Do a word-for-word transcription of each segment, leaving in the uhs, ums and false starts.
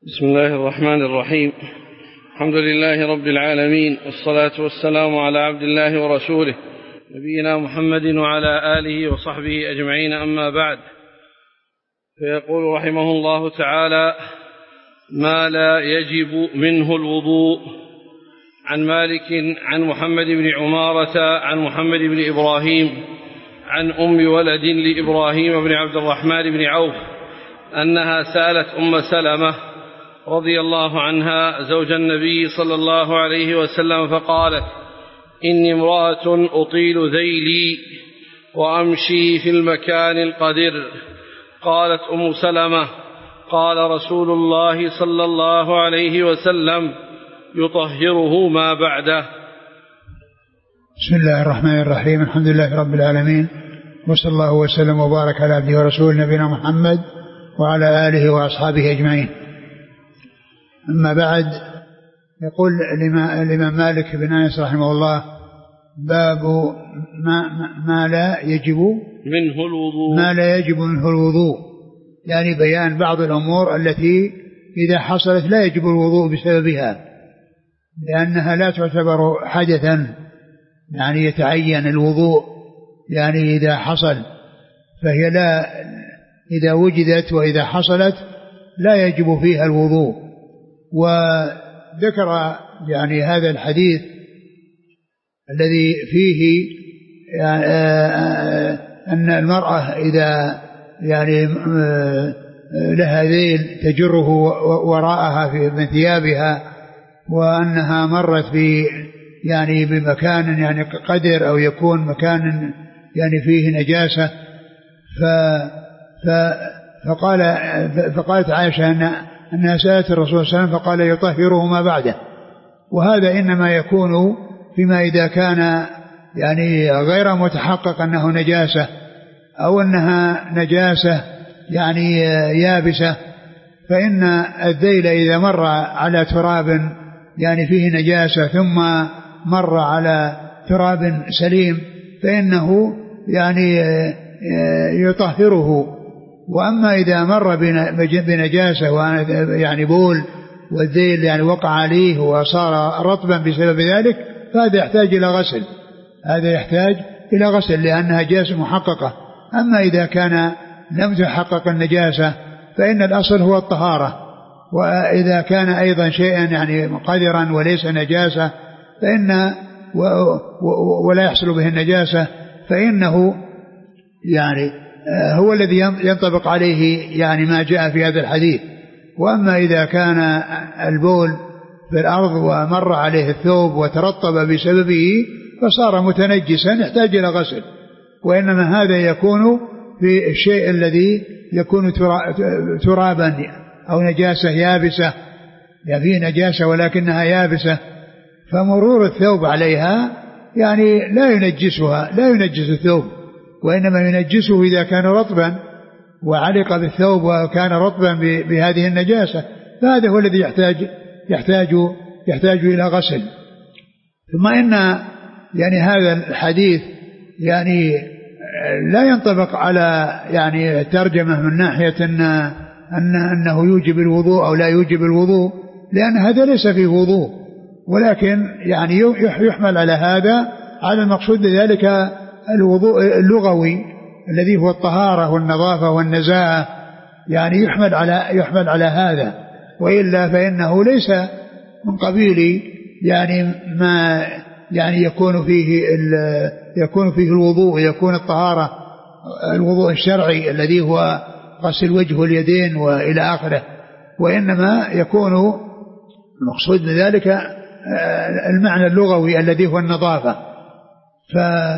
بسم الله الرحمن الرحيم. الحمد لله رب العالمين، والصلاة والسلام على عبد الله ورسوله نبينا محمد وعلى آله وصحبه أجمعين، أما بعد. فيقول رحمه الله تعالى: ما لا يجب منه الوضوء. عن مالك عن محمد بن عمارة عن محمد بن إبراهيم عن أم ولد لإبراهيم بن عبد الرحمن بن عوف أنها سألت أم سلمة رضي الله عنها زوج النبي صلى الله عليه وسلم فقالت: إني امرأة أطيل ذيلي وأمشي في المكان القدر. قالت أم سلمة: قال رسول الله صلى الله عليه وسلم: يطهره ما بعده. بسم الله الرحمن الرحيم. الحمد لله رب العالمين، وصلى الله وسلم وبارك على عبده ورسوله نبينا محمد وعلى آله وأصحابه أجمعين. أما بعد، يقول الإمام مالك بن أنس رحمه الله: باب ما, ما لا يجب منه الوضوء ما لا يجب منه الوضوء، يعني بيان بعض الأمور التي إذا حصلت لا يجب الوضوء بسببها، لأنها لا تعتبر حدثا يعني يتعين الوضوء يعني إذا حصل، فهي لا إذا وجدت وإذا حصلت لا يجب فيها الوضوء. وذكر يعني هذا الحديث الذي فيه يعني أن المرأة إذا يعني لها ذيل تجره وراءها في من ثيابها، وأنها مرت ب يعني بمكان يعني قدر أو يكون مكان يعني فيه نجاسة، ف فقال فقالت عائشة أن أنها سألت الرسول صلى الله عليه وسلم فقال: يطهره ما بعده. وهذا إنما يكون فيما إذا كان يعني غير متحقق أنه نجاسة أو أنها نجاسة يعني يابسة، فإن الذيل إذا مر على تراب يعني فيه نجاسة ثم مر على تراب سليم فإنه يعني يطهره. وأما إذا مر بنجاسة يعني بول والذيل يعني وقع عليه وصار رطبا بسبب ذلك، فهذا يحتاج إلى غسل هذا يحتاج إلى غسل لأنها نجاسة محققة. أما إذا كان لم تحقق النجاسة فإن الأصل هو الطهارة، وإذا كان أيضا شيئا يعني قذرا وليس نجاسة فإن ولا يحصل به النجاسة فإنه يعني هو الذي ينطبق عليه يعني ما جاء في هذا الحديث. وأما إذا كان البول في الأرض ومر عليه الثوب وترطب بسببه فصار متنجسا يحتاج إلى غسل. وإنما هذا يكون في الشيء الذي يكون ترابا أو نجاسة يابسة، يعني فيه نجاسة ولكنها يابسة، فمرور الثوب عليها يعني لا ينجسها لا ينجس الثوب، وإنما ينجسه إذا كان رطبا وعلق بالثوب وكان رطبا بهذه النجاسة، فهذا هو الذي يحتاج يحتاج يحتاج إلى غسل. ثم إن يعني هذا الحديث يعني لا ينطبق على يعني ترجمة من ناحية أن أن أنه يوجب الوضوء أو لا يوجب الوضوء، لأن هذا ليس فيه وضوء، ولكن يعني يحمل على هذا على المقصود بذلك الوضوء اللغوي الذي هو الطهارة والنظافة والنزاهة، يعني يحمل على يحمل على هذا. وإلا فإنه ليس من قبيل يعني ما يعني يكون فيه يكون فيه الوضوء، يكون الطهارة الوضوء الشرعي الذي هو غسل الوجه واليدين وإلى آخره، وإنما يكون المقصود بذلك المعنى اللغوي الذي هو النظافة. ف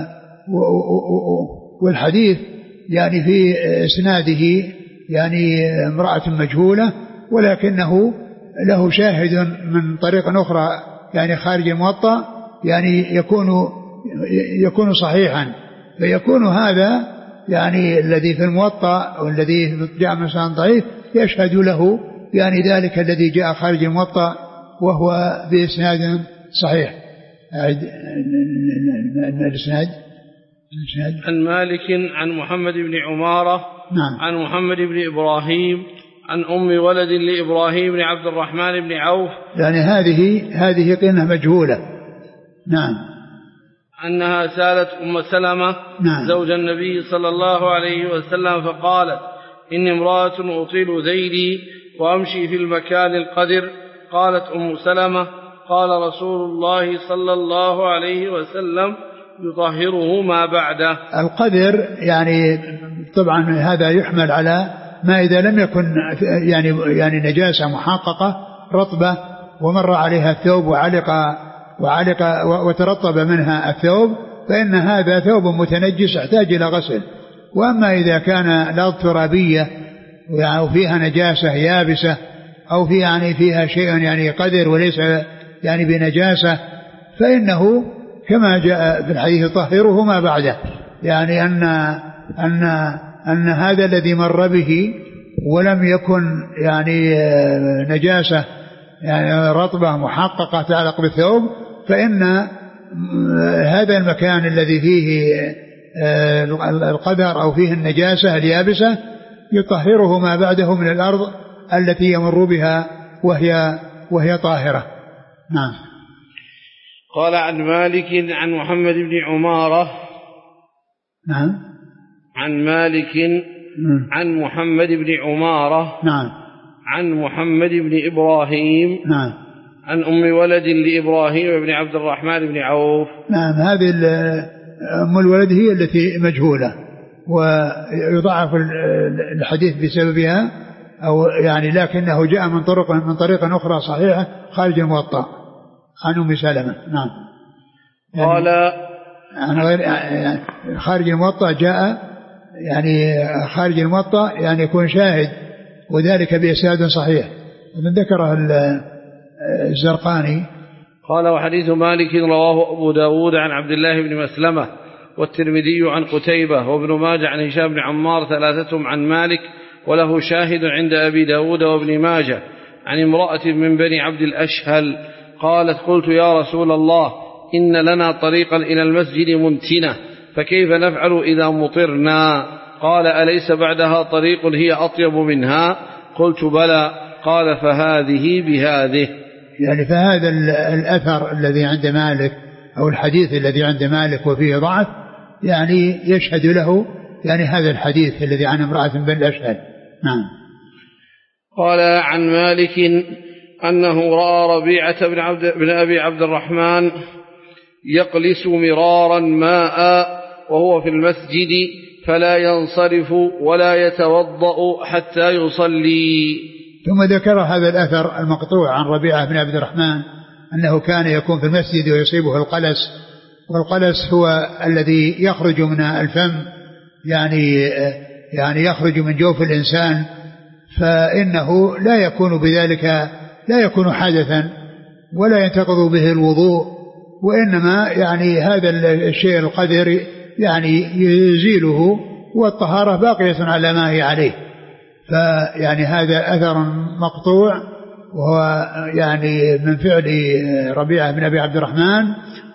والحديث يعني في اسناده يعني امرأة مجهولة، ولكنه له شاهد من طريق أخرى يعني خارج الموطأ يعني يكون يكون صحيحا، فيكون هذا يعني الذي في الموطأ والذي جاء مثلا ضعيف يشهد له يعني ذلك الذي جاء خارج الموطأ وهو بإسناد صحيح. الإسناد عن مالك عن محمد بن عمارة نعم. عن محمد بن إبراهيم عن أم ولد لإبراهيم بن عبد الرحمن بن عوف، يعني هذه هذه قينة مجهولة. نعم. أنها سالت أم سلمة نعم. زوج النبي صلى الله عليه وسلم فقالت: إني امرأة أطيل ذيلي وأمشي في المكان القدر. قالت أم سلمة: قال رسول الله صلى الله عليه وسلم: يطهره ما بعده. القدر يعني طبعا هذا يحمل على ما إذا لم يكن يعني يعني نجاسة محققة رطبة ومر عليها الثوب وعلق وعلق وترطب منها الثوب، فإن هذا ثوب متنجس يحتاج إلى غسل. وأما إذا كان الأرض ترابية يعني فيها نجاسة يابسة أو في يعني فيها شيء يعني قدر وليس يعني بنجاسة، فإنه كما جاء في الحديث: طهره ما بعده، يعني أن أن أن هذا الذي مر به ولم يكن يعني نجاسة يعني رطبة محققة تعلق بالثوب، فإن هذا المكان الذي فيه القدر أو فيه النجاسة اليابسة يطهره ما بعده من الأرض التي يمر بها وهي وهي طاهرة. نعم. قال: عن مالك عن محمد بن عمارة. نعم. عن مالك م. عن محمد بن عمارة. نعم. عن محمد بن إبراهيم. نعم. عن أم ولد لإبراهيم بن عبد الرحمن بن عوف. نعم. هذه أم الولد هي التي مجهولة ويضعف الحديث بسببها، أو يعني لكنه جاء من طرق من طريق أخرى صحيحة خارج الموطأ عن أم سلمة. نعم. يعني قال عن غير يعني خارج الموطأ جاء يعني خارج الموطأ يعني يكون شاهد، وذلك بإسناد صحيح من ذكره الزرقاني. قال: وحديث مالك رواه أبو داود عن عبد الله بن مسلمة والترمذي عن قتيبة وابن ماجه عن هشام بن عمار ثلاثتهم عن مالك، وله شاهد عند أبي داود وابن ماجه عن امرأة من بني عبد الأشهل قالت: قلت يا رسول الله إن لنا طريقا إلى المسجد منتنة، فكيف نفعل إذا مطرنا؟ قال: أليس بعدها طريق هي أطيب منها؟ قلت: بلى. قال: فهذه بهذه. يعني فهذا الأثر الذي عند مالك أو الحديث الذي عند مالك وفيه ضعف يعني يشهد له يعني هذا الحديث الذي عن امرأة من بني الأشهل. نعم. قال: عن مالك أنه رأى ربيعة بن, عبد بن أبي عبد الرحمن يقلس مرارا ماء وهو في المسجد فلا ينصرف ولا يتوضأ حتى يصلي. ثم ذكر هذا الأثر المقطوع عن ربيعة بن عبد الرحمن أنه كان يكون في المسجد ويصيبه القلس، والقلس هو الذي يخرج من الفم يعني يعني يخرج من جوف الإنسان، فإنه لا يكون بذلك لا يكون حدثا ولا ينتقض به الوضوء، وإنما يعني هذا الشيء القدر يعني يزيله والطهارة باقية على ما هي عليه. فيعني هذا أثر مقطوع وهو يعني من فعل ربيعة بن أبي عبد الرحمن،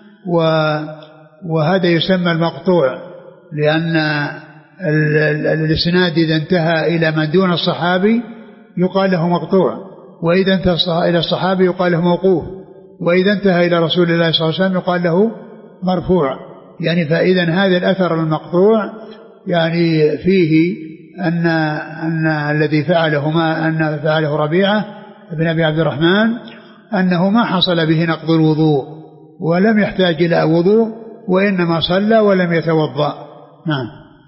وهذا يسمى المقطوع لأن الإسناد إذا انتهى إلى من دون الصحابي يقال له مقطوع، وإذا انتهى إلى الصحابي يقال له موقوف، وإذا انتهى إلى رسول الله صلى الله عليه وسلم يقال له مرفوع. يعني فإذا هذا الأثر المقطوع يعني فيه أن أن الذي فعله ما أن فعله ربيعة بن أبي عبد الرحمن أنه ما حصل به نقض الوضوء ولم يحتاج إلى وضوء، وإنما صلى ولم يتوضأ. نعم.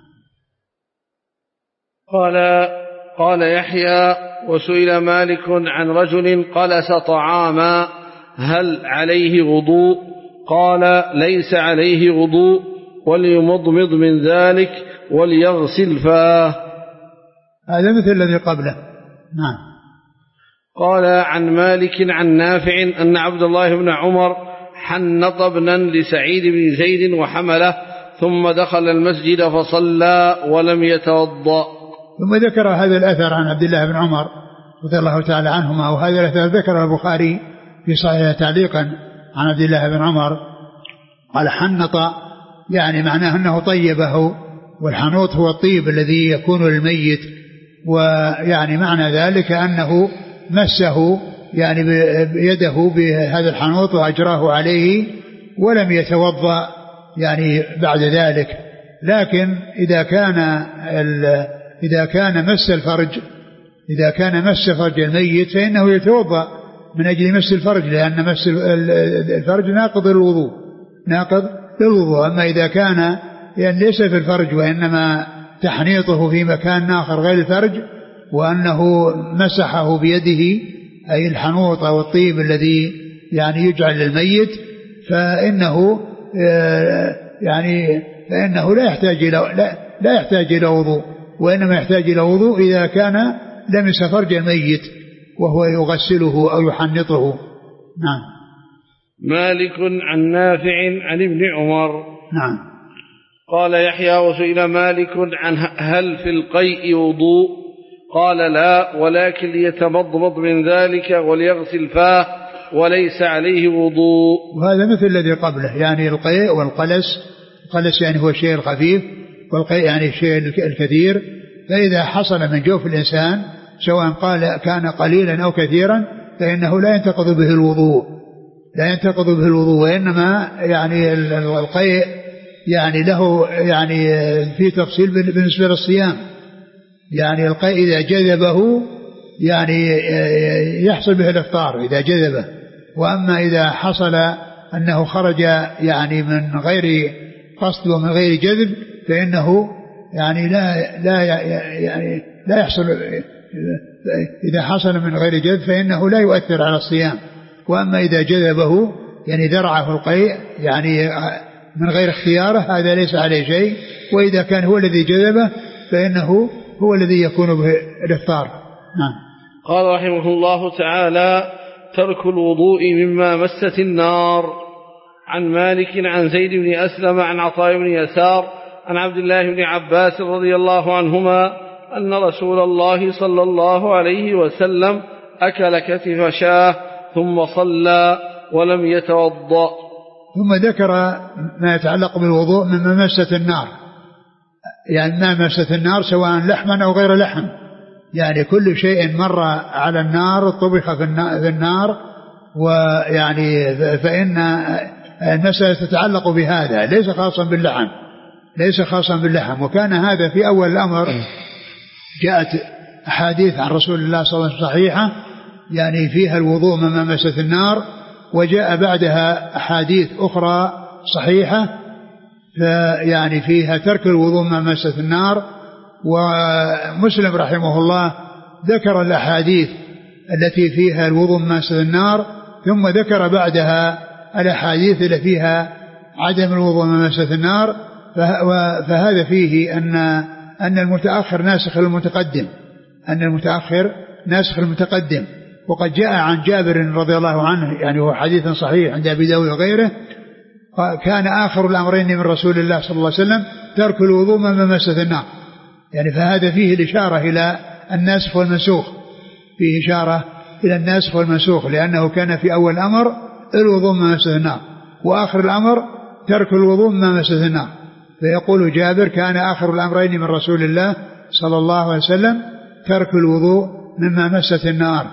قال قال يحيى: وسئل مالك عن رجل قلس طعاما هل عليه وضوء؟ قال: ليس عليه وضوء، وليمضمض من ذلك وليغسل فاه. هذا مثل الذي قبله. نعم. قال: عن مالك عن نافع أن عبد الله بن عمر حنط ابنا لسعيد بن زيد وحمله ثم دخل المسجد فصلى ولم يتوضأ. ثم ذكر هذا الأثر عن عبد الله بن عمر رضي الله تعالى عنهما، وهذا الأثر ذكر البخاري في صحيحه تعليقا عن عبد الله بن عمر قال: حنط يعني معناه أنه طيبه، والحنوط هو الطيب الذي يكون للميت ويعني معنى ذلك أنه مسه يعني بيده بهذا الحنوط وأجراه عليه ولم يتوضأ يعني بعد ذلك. لكن إذا كان إذا كان مس الفرج إذا كان مس فرج الميت فإنه يتوضأ من أجل مس الفرج، لأن مس الفرج ناقض للوضوء ناقض للوضوء. أما إذا كان يعني ليس في الفرج وإنما تحنيطه في مكان آخر غير الفرج وأنه مسحه بيده أي الحنوط أو الطيب الذي يعني يجعل للميت فإنه يعني فإنه لا يحتاج إلى لا, لا يحتاج إلى وضوء، وإنما يحتاج إلى وضوء إذا كان لمس فرج الميت وهو يغسله أو يحنطه. نعم. مالك عن نافع عن ابن عمر. نعم. قال يحيى وسئل مالك عن هل في القيء وضوء؟ قال لا، ولكن ليتمضمض من ذلك وليغسل فاه وليس عليه وضوء. وهذا مثل الذي قبله، يعني القيء والقلس، القلس يعني هو الشيء الخفيف والقيء يعني الشيء الكثير. فإذا حصل من جوف الإنسان سواء قال كان قليلا أو كثيرا فإنه لا ينتقض به الوضوء لا ينتقض به الوضوء وإنما يعني القيء يعني له يعني في تفصيل بالنسبة للصيام. يعني القيء إذا جذبه يعني يحصل به الإفطار إذا جذبه، وأما إذا حصل أنه خرج يعني من غير قصد ومن غير جذب فإنه يعني لا لا يعني لا يحصل، إذا حصل من غير جذب فإنه لا يؤثر على الصيام. وأما إذا جذبه يعني ذرعه القيء يعني من غير اختياره هذا ليس عليه شيء، وإذا كان هو الذي جذبه فإنه هو الذي يكون به الإفطار. نعم. قال رحمه الله تعالى: ترك الوضوء مما مست النار. عن مالك عن زيد بن أسلم عن عطاء بن يسار عن عبد الله بن عباس رضي الله عنهما أن رسول الله صلى الله عليه وسلم أكل كتف شاه ثم صلى ولم يتوضأ. ثم ذكر ما يتعلق بالوضوء مما مست النار، يعني ما مست النار سواء لحما أو غير لحم، يعني كل شيء مر على النار طبخ في النار، ويعني فإن المسألة تتعلق بهذا ليس خاصا باللحم ليس خاصا باللحم. وكان هذا في أول الأمر جاءت أحاديث عن رسول الله صلى الله عليه وسلم صحيحة يعني فيها الوضوء مما مست النار، وجاء بعدها أحاديث أخرى صحيحة يعني فيها ترك الوضوء مما مست النار. ومسلم رحمه الله ذكر الأحاديث التي فيها الوضوء مما مست النار ثم ذكر بعدها الأحاديث التي فيها عدم الوضوء مما مست النار، فهذا فيه أن أن المتأخر ناسخ المتقدم أن المتأخر ناسخ المتقدم. وقد جاء عن جابر رضي الله عنه يعني هو حديث صحيح عند أبي داود وغيره كان آخر الأمرين من رسول الله صلى الله عليه وسلم ترك الوضوء مما مست النار، يعني فهذا فيه الإشارة إلى الناسخ والمنسوخ فيه إشارة إلى الناسخ والمنسوخ، لأنه كان في أول الأمر الوضوء مما مست النار وآخر الأمر ترك الوضوء مما مست النار. فيقول جابر كان آخر الأمرين من رسول الله صلى الله عليه وسلم ترك الوضوء مما مست النار.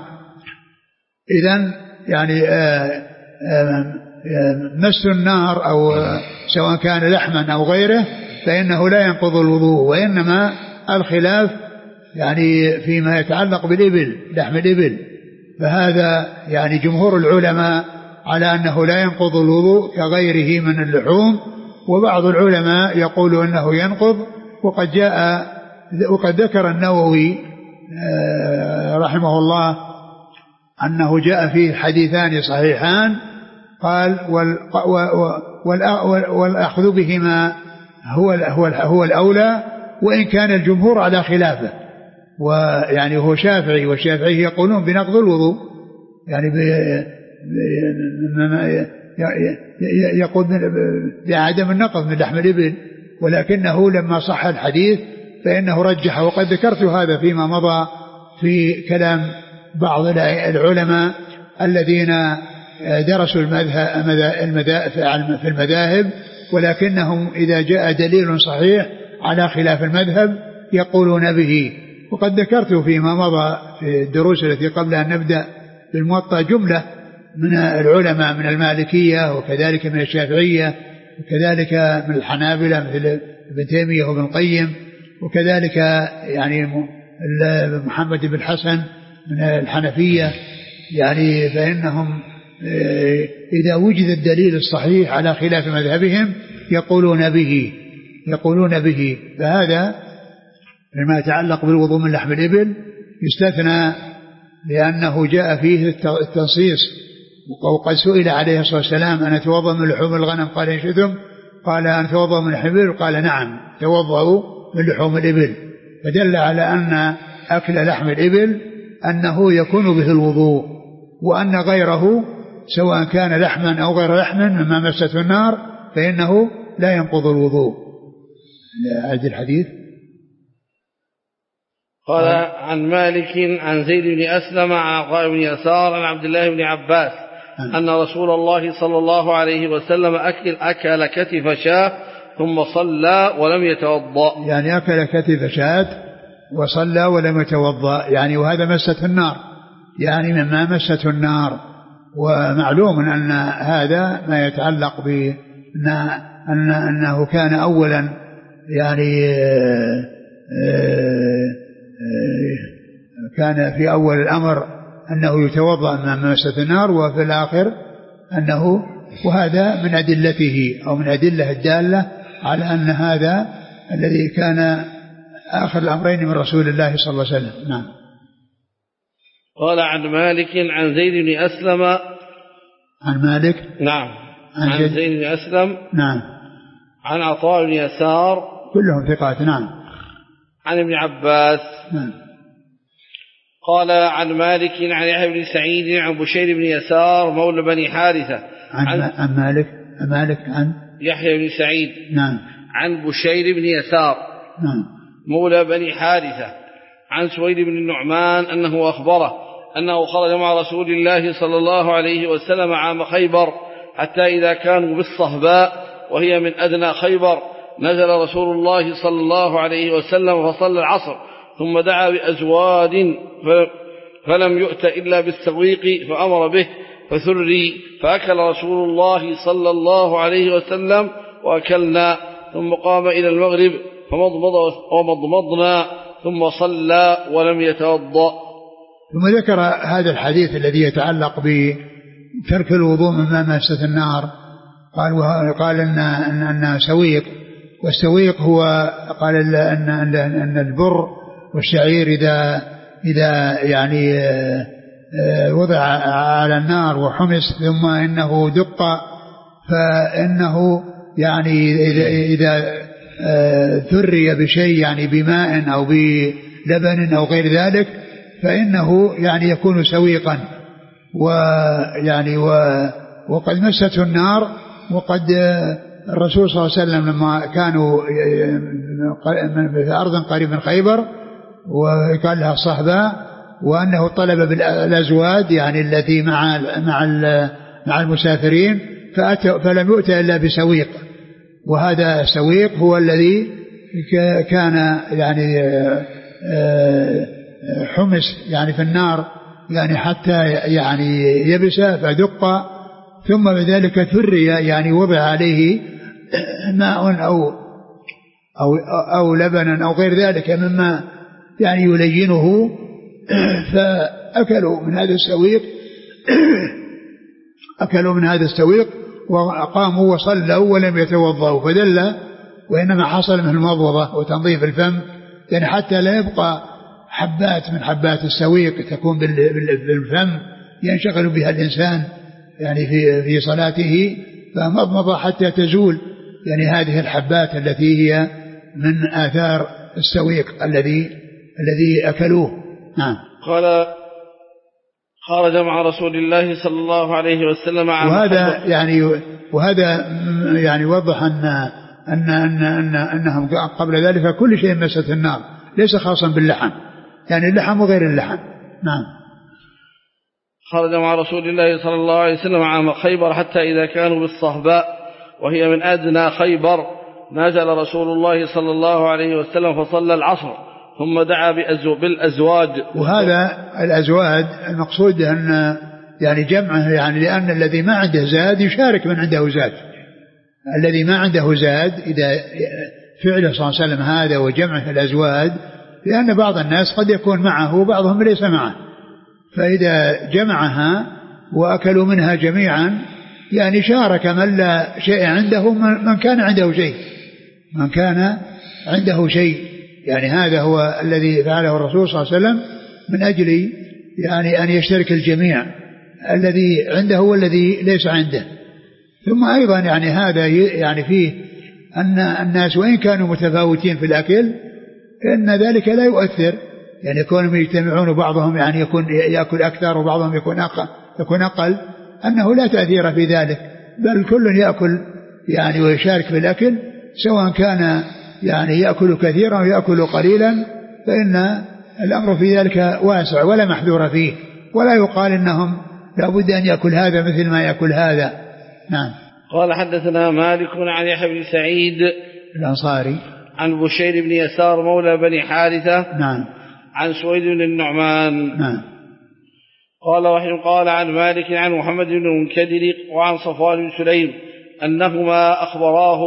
إذن يعني آآ آآ مس النار أو سواء كان لحما أو غيره فإنه لا ينقض الوضوء، وإنما الخلاف يعني فيما يتعلق بالإبل لحم الإبل، فهذا يعني جمهور العلماء على أنه لا ينقض الوضوء كغيره من اللحوم، وبعض العلماء يقول أنه ينقض. وقد جاء وقد ذكر النووي رحمه الله أنه جاء فيه حديثان صحيحان قال والأخذ بهما هو هو الأولى، وإن كان الجمهور على خلافه. ويعني هو شافعي والشافعي يقولون بنقض الوضوء، يعني يقول بعدم النقض من لحم الإبل، ولكنه لما صح الحديث فإنه رجح. وقد ذكرت هذا فيما مضى في كلام بعض العلماء الذين درسوا المذاهب في المذاهب، ولكنهم إذا جاء دليل صحيح على خلاف المذهب يقولون به، وقد ذكرت فيما مضى في الدروس التي قبل أن نبدأ بالموطأ جملة من العلماء من المالكية وكذلك من الشافعية وكذلك من الحنابلة مثل ابن تيمية وابن القيم، وكذلك يعني محمد بن حسن من الحنفية، يعني فإنهم إذا وجد الدليل الصحيح على خلاف مذهبهم يقولون به يقولون به فهذا لما يتعلق بالوضوء من لحم الإبل يستثنى لأنه جاء فيه التنصيص. وقد سئل عليه الصلاة والسلام أن أتوضأ من لحوم الغنم قال إن شئتم، قال أن أتوضأ من لحم الإبل قال نعم توضأوا من لحوم الإبل، فدل على أن أكل لحم الإبل أنه يكون به الوضوء، وأن غيره سواء كان لحما أو غير لحم مما مسته النار فإنه لا ينقض الوضوء. هذا الحديث قال عن مالك عن زيد بن أسلم عن عطاء بن يسار عن عبد الله بن عباس أن رسول الله صلى الله عليه وسلم أكل أكل كتف شاة ثم صلى ولم يتوضأ. يعني أكل كتف شاة وصلى ولم يتوضأ، يعني وهذا مسته النار، يعني مما مسته النار. ومعلوم أن هذا ما يتعلق بأن أن أنه كان أولا يعني كان في أول الأمر أنه يتوضأ مما مسته النار، وفي الآخر أنه، وهذا من أدلته أو من أدلة الدالة على أن هذا الذي كان آخر الأمرين من رسول الله صلى الله عليه وسلم. نعم. قال عن مالك عن زيد بن أسلم عن مالك نعم عن, عن زيد بن أسلم نعم عن عطاء بن يسار كلهم ثقات. نعم. عن ابن عباس نعم. قال عن مالك عن يحيى بن سعيد عن بشير بن يسار مولى بني حارثة عن, عن, عن مالك عن مالك عن يحيى بن سعيد نعم عن بشير بن يسار نعم مولى بني حارثة عن سويد بن النعمان أنه أخبره أنه خرج مع رسول الله صلى الله عليه وسلم عام خيبر حتى إذا كانوا بالصهباء وهي من أدنى خيبر نزل رسول الله صلى الله عليه وسلم فصلى العصر ثم دعا بأزواد فلم يؤت إلا بالسويق فأمر به فثري فأكل رسول الله صلى الله عليه وسلم وأكلنا ثم قام إلى المغرب فمضمض ومضمضنا ثم صلى ولم يتوضأ. ثم ذكر هذا الحديث الذي يتعلق بترك الوضوء مما مسته النار. قال قال ان ان, أن سويق، والسويق هو قال ان ان, أن البر والشعير اذا اذا يعني وضع على النار وحمس ثم انه دق فانه يعني اذا, إذا ثري بشيء يعني بماء أو بلبن أو غير ذلك فإنه يعني يكون سويقا، ويعني وقد مسته النار. وقد الرسول صلى الله عليه وسلم لما كانوا في أرض قريب من خيبر وقال لها الصحبة وأنه طلب بالأزواد يعني التي مع مع مع المسافرين فلم يؤت إلا بسويق، وهذا السويق هو الذي كان يعني حمس يعني في النار يعني حتى يعني يبس فدق ثم بذلك ثري يعني وضع عليه ماء أو أو أو لبنا أو غير ذلك مما يعني يلينه فأكلوا من هذا السويق أكلوا من هذا السويق وقاموا وصلوا ولم يتوضأوا، فدل وإنما حصل من المضوضة وتنظيف الفم يعني حتى لا يبقى حبات من حبات السويق تكون بالفم ينشغل بها الإنسان يعني في في صلاته، فمضمضة حتى تزول يعني هذه الحبات التي هي من آثار السويق الذي الذي أكلوه. نعم. قال خرج مع رسول الله صلى الله عليه وسلم عام وهذا يعني وهذا يعني وضح أن أن أن أن أنهم قبل ذلك كل شيء مسته النار ليس خاصا باللحم، يعني اللحم وغير اللحم. نعم. خرج مع رسول الله صلى الله عليه وسلم عام خيبر حتى إذا كانوا بالصهباء وهي من أدنى خيبر نزل رسول الله صلى الله عليه وسلم فصلى العصر ثم دعا بالأزواج. وهذا الأزواج المقصود أن يعني جمعه، يعني لأن الذي ما عنده زاد يشارك من عنده زاد. الذي ما عنده زاد إذا فعل صلى الله عليه وسلم هذا وجمعه الأزواج، لأن بعض الناس قد يكون معه وبعضهم ليس معه، فإذا جمعها وأكلوا منها جميعا يعني شارك من لا شيء عنده من كان عنده شيء من كان عنده شيء يعني هذا هو الذي فعله الرسول صلى الله عليه وسلم من أجل يعني أن يشترك الجميع الذي عنده والذي ليس عنده. ثم أيضا يعني هذا يعني فيه أن الناس وإن كانوا متفاوتين في الأكل إن ذلك لا يؤثر، يعني يكونوا يجتمعون وبعضهم يعني يكون يأكل أكثر وبعضهم يكون أقل, يكون أقل أنه لا تأثير في ذلك، بل كل يأكل يعني ويشارك في الأكل سواء كان يعني يأكل كثيرا ويأكل قليلا، فإن الأمر في ذلك واسع ولا محذور فيه، ولا يقال إنهم لابد أن يأكل هذا مثل ما يأكل هذا. نعم. قال حدثنا مالك عن يحيى بن سعيد الأنصاري عن بشير بن يسار مولى بني حارثة نعم عن سويد بن النعمان نعم. قال وحي قال عن مالك عن محمد بن المنكدر وعن صفوان بن سليم أنهما أخبراه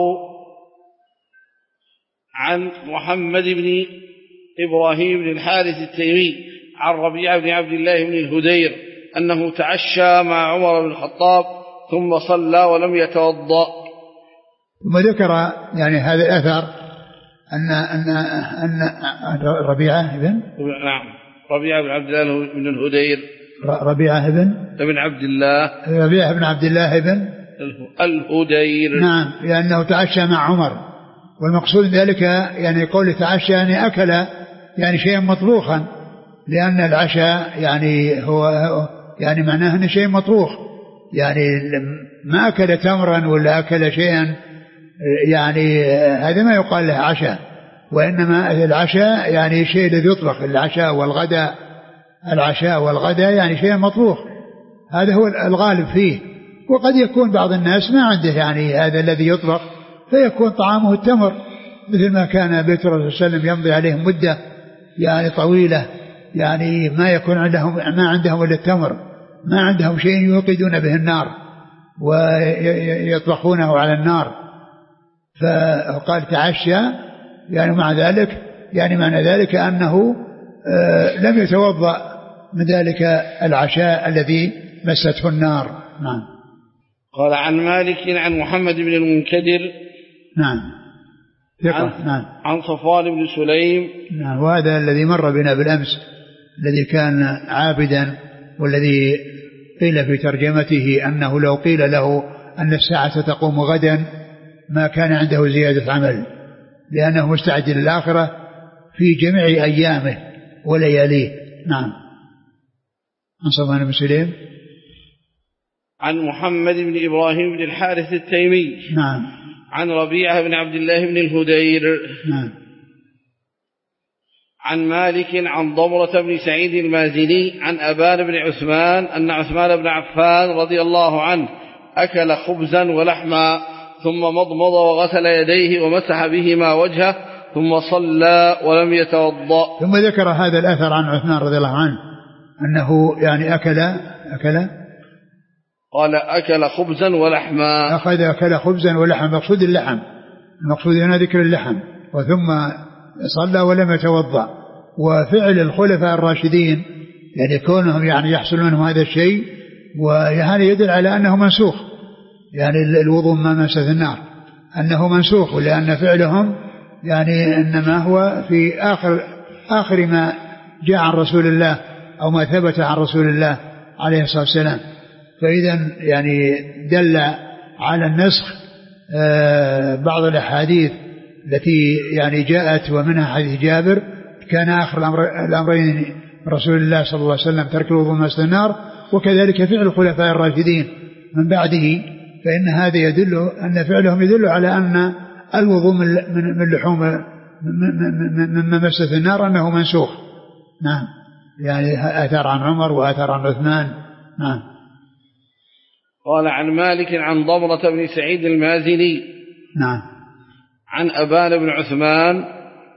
عن محمد بن إبراهيم بن الحارث التيمي عن ربيعة بن عبد الله بن الهدير أنه تعشى مع عمر بن الخطاب ثم صلى ولم يتوضأ. ثم ذكر يعني هذا الأثر أن أن أن ربيعة بن نعم ربيعة بن عبد الله بن الهدير ربيعة بن بن عبد الله ربيعة بن عبد الله بن الهدير نعم لأنه تعشى مع عمر، والمقصود ذلك يعني قول تعشى يعني أكل يعني شيئا مطبوخا، لأن العشاء يعني هو يعني معناه أنه شيء مطبوخ، يعني ما أكل تمرا ولا أكل شيئا يعني هذا ما يقال له عشاء، وإنما العشاء يعني شيء الذي يطبخ، العشاء والغداء العشاء والغداء يعني شيء مطبوخ، هذا هو الغالب فيه. وقد يكون بعض الناس ما عنده يعني هذا الذي يطبخ فيكون طعامه التمر، مثل ما كان بيت الرسول صلى الله عليه وسلم يمضي عليهم مدة يعني طويلة يعني ما يكون عندهم ما عندهم إلا التمر، ما عندهم شيء يوقدون به النار ويطبخونه على النار، فقال تعشى يعني مع ذلك يعني معنى ذلك أنه لم يتوضأ من ذلك العشاء الذي مسته النار. نعم. قال عن مالك عن محمد بن المنكدر نعم ثقة عن, نعم عن صفوان بن سليم نعم، وهذا الذي مر بنا بالأمس الذي كان عابدا، والذي قيل في ترجمته أنه لو قيل له أن الساعة تقوم غدا ما كان عنده زيادة عمل، لأنه مستعجل الآخرة في جميع أيامه ولياليه. نعم. عن صفوان بن سليم عن محمد بن إبراهيم بن الحارث التيمي نعم عن ربيعة بن عبد الله بن الهدير نعم عن مالك عن ضمرة بن سعيد المازني عن أبان بن عثمان أن عثمان بن عفان رضي الله عنه أكل خبزا ولحما ثم مضمض وغسل يديه ومسح بهما وجهه ثم صلى ولم يتوضأ. ثم ذكر هذا الأثر عن عثمان رضي الله عنه أنه يعني أكل أكل قال أكل خبزا ولحما أخذ أكل خبزا ولحم، مقصود اللحم، المقصود هنا ذكر اللحم، وثم صلى ولم يتوضأ. وفعل الخلفاء الراشدين يعني كونهم يعني يحصل منهم هذا الشيء وهذا يدل على أنه منسوخ، يعني الوضوء ما مست النار أنه منسوخ، ولأن فعلهم يعني إنما هو في آخر آخر ما جاء عن رسول الله أو ما ثبت عن رسول الله عليه الصلاة والسلام. فإذا يعني دل على النسخ بعض الأحاديث التي يعني جاءت، ومنها حديث جابر كان آخر الأمر الأمرين رسول الله صلى الله عليه وسلم ترك الوضوء من النار، وكذلك فعل الخلفاء الراشدين من بعده، فإن هذا يدل أن فعلهم يدل على أن الوضوء من لحوم مما مست النار أنه منسوخ. نعم، يعني أثر عن عمر وأثر عن عثمان. نعم. قال عن مالك عن ضمرة بن سعيد المازني نعم عن أبان بن عثمان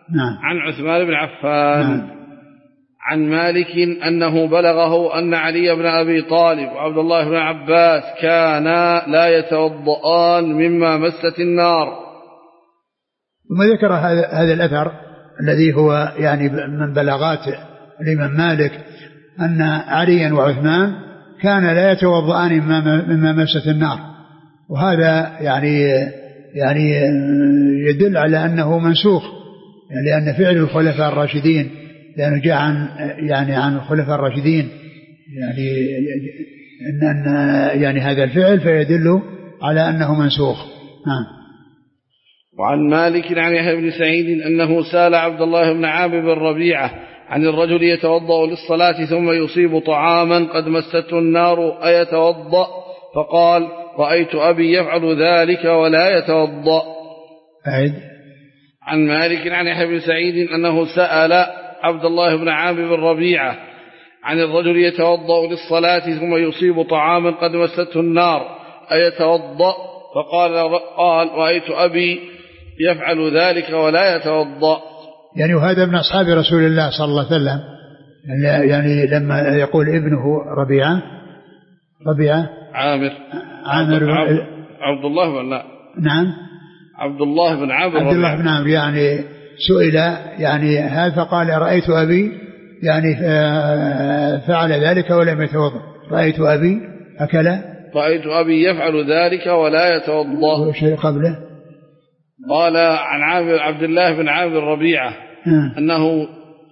نعم. عن عثمان بن عفان. نعم. عن مالك أنه بلغه أن علي بن أبي طالب وعبد الله بن عباس كانا لا يتوضؤان مما مست النار. ثم ذكر هذا هذا الأثر الذي هو يعني من بلاغات الإمام مالك أن عليا وعثمان كان لا يتوضؤان مما مست النار، وهذا يعني يعني يدل على أنه منسوخ، يعني لأن فعل الخلفاء الراشدين، لأنه جاء عن يعني عن الخلفاء الراشدين يعني أن أن يعني هذا الفعل فيدل على أنه منسوخ. نعم. وعن مالك عن يحيى بن سعيد أنه سأل عبد الله بن عامر بن ربيعة عن الرجل يتوضأ للصلاة ثم يصيب طعاما قد مسته النار أيتوضأ؟ فقال: رأيت أبي يفعل ذلك ولا يتوضأ. أعد. عن مالك عن يحيى بن سعيد أنه سأل عبد الله بن عامر بن ربيعة عن الرجل يتوضأ للصلاة ثم يصيب طعاما قد مسته النار أيتوضأ؟ فقال: قال: رأيت أبي يفعل ذلك ولا يتوضأ. يعني وهذا من أصحاب رسول الله صلى الله عليه وسلم، يعني لما يقول ابنه ربيعة ربيعة عامر عامر عبد, عبد الله بن لا نعم عبد الله بن عامر عبد الله بن عامر يعني سئل يعني هذا فقال: رأيت أبي يعني فعل ذلك ولم يتوضأ. رأيت أبي أكل رأيت أبي يفعل ذلك ولا يتوضأ. شيء قبله قال عن عامر عبد الله بن عامر ربيعة م. أنه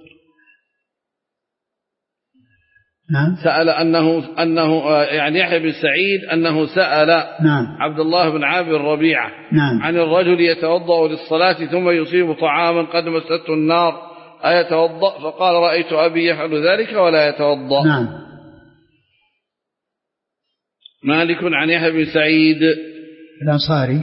نعم. سأل أنه أنه يعني يحيى بن سعيد أنه سأل نعم. عبد الله بن عامر ربيعة نعم. عن الرجل يتوضأ للصلاة ثم يصيب طعاما قد مسته النار أيتوضأ؟ فقال: رأيت أبي يفعل ذلك ولا يتوضأ. نعم. مالك عن يحيى بن سعيد الأنصاري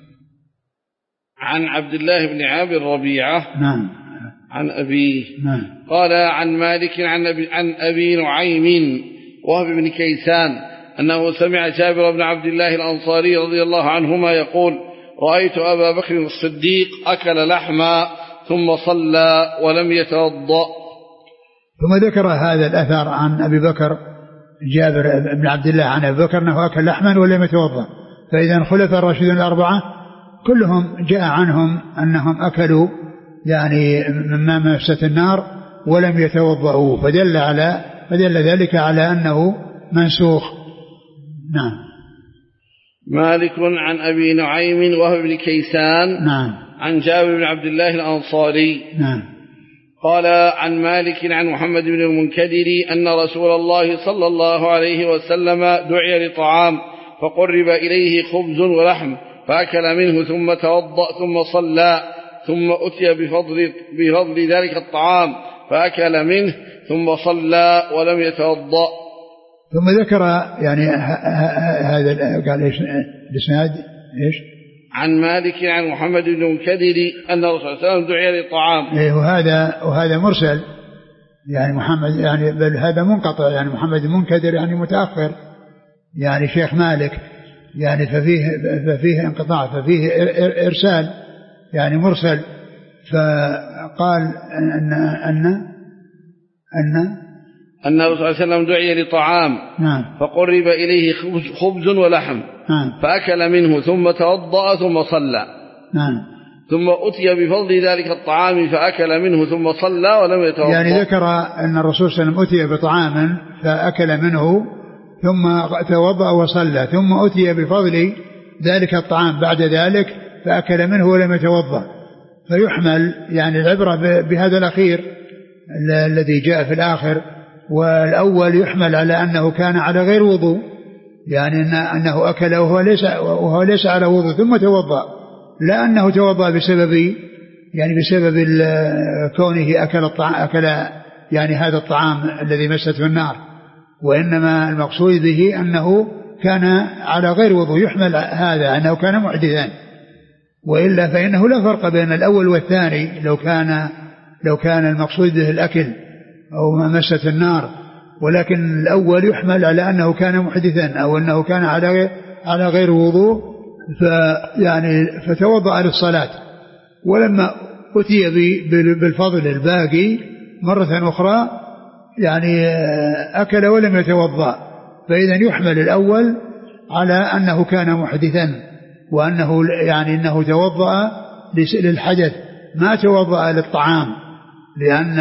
عن عبد الله بن عامر ربيعة نعم عن أبيه نعم. قال عن مالك عن أبي, عن أبي نعيم وهب بن كيسان أنه سمع جابر بن عبد الله الأنصاري رضي الله عنهما يقول: رأيت أبا بكر الصديق أكل لحما ثم صلى ولم يتوضأ. ثم ذكر هذا الأثر عن أبي بكر جابر بن عبد الله عن أبي بكر أنه أكل لحما ولم يتوضأ. فإذا الخلفاء الراشدون الأربعة كلهم جاء عنهم أنهم أكلوا يعني مما مست النار ولم يتوضأوا، فدل على فدل ذلك على أنه منسوخ. نعم. مالك عن أبي نعيم وهب بن كيسان نعم. عن جابر بن عبد الله الأنصاري نعم. قال عن مالك عن محمد بن المنكدر أن رسول الله صلى الله عليه وسلم دعي لطعام فقرب إليه خبز ولحم فأكل منه ثم توضأ ثم صلى ثم أتي بفضل, بفضل ذلك الطعام فأكل منه ثم صلى ولم يتوضأ. ثم ذكر يعني هذا قال ايش الاسناد ايش عن مالك عن محمد بن المنكدر أن الرسول صلى الله عليه وسلم دعي لطعام. إيه وهذا وهذا مرسل يعني محمد يعني بل هذا منقطع يعني محمد المنكدر يعني متأخر يعني شيخ مالك يعني ففيه ففيه انقطاع ففيه إرسال يعني مرسل. فقال أن أن أن أن الرسول صلى الله عليه وسلم دعي لطعام نعم فقرب إليه خبز, خبز ولحم نعم فأكل منه ثم توضأ ثم صلى نعم ثم أتي بفضل ذلك الطعام فأكل منه ثم صلى ولم يتوضأ. يعني ذكر أن الرسول صلى الله عليه وسلم أتي بطعام فأكل منه ثم توضأ وصلى ثم أتي بفضل ذلك الطعام بعد ذلك فأكل منه ولم يتوضأ. فيحمل يعني العبرة بهذا الأخير الذي جاء في الآخر، والأول يحمل على أنه كان على غير وضوء يعني أنه أكل وهو ليس, وهو ليس على وضوء ثم توضأ، لا أنه توضأ بسبب يعني بسبب كونه أكل الطعام أكل يعني هذا الطعام الذي مسته النار، وإنما المقصود به أنه كان على غير وضوء. يحمل هذا أنه كان محدثا، وإلا فإنه لا فرق بين الأول والثاني لو كان لو كان المقصود به الأكل أو ما مست النار، ولكن الأول يحمل على أنه كان محدثا أو أنه كان على على غير وضوء فيعني فتوضأ للصلاة، ولما أتي بالفضل الباقي مرة أخرى يعني أكل ولم يتوضأ، فإذا يحمل الأول على أنه كان محدثا وأنه يعني أنه توضأ للحدث ما توضأ للطعام، لأن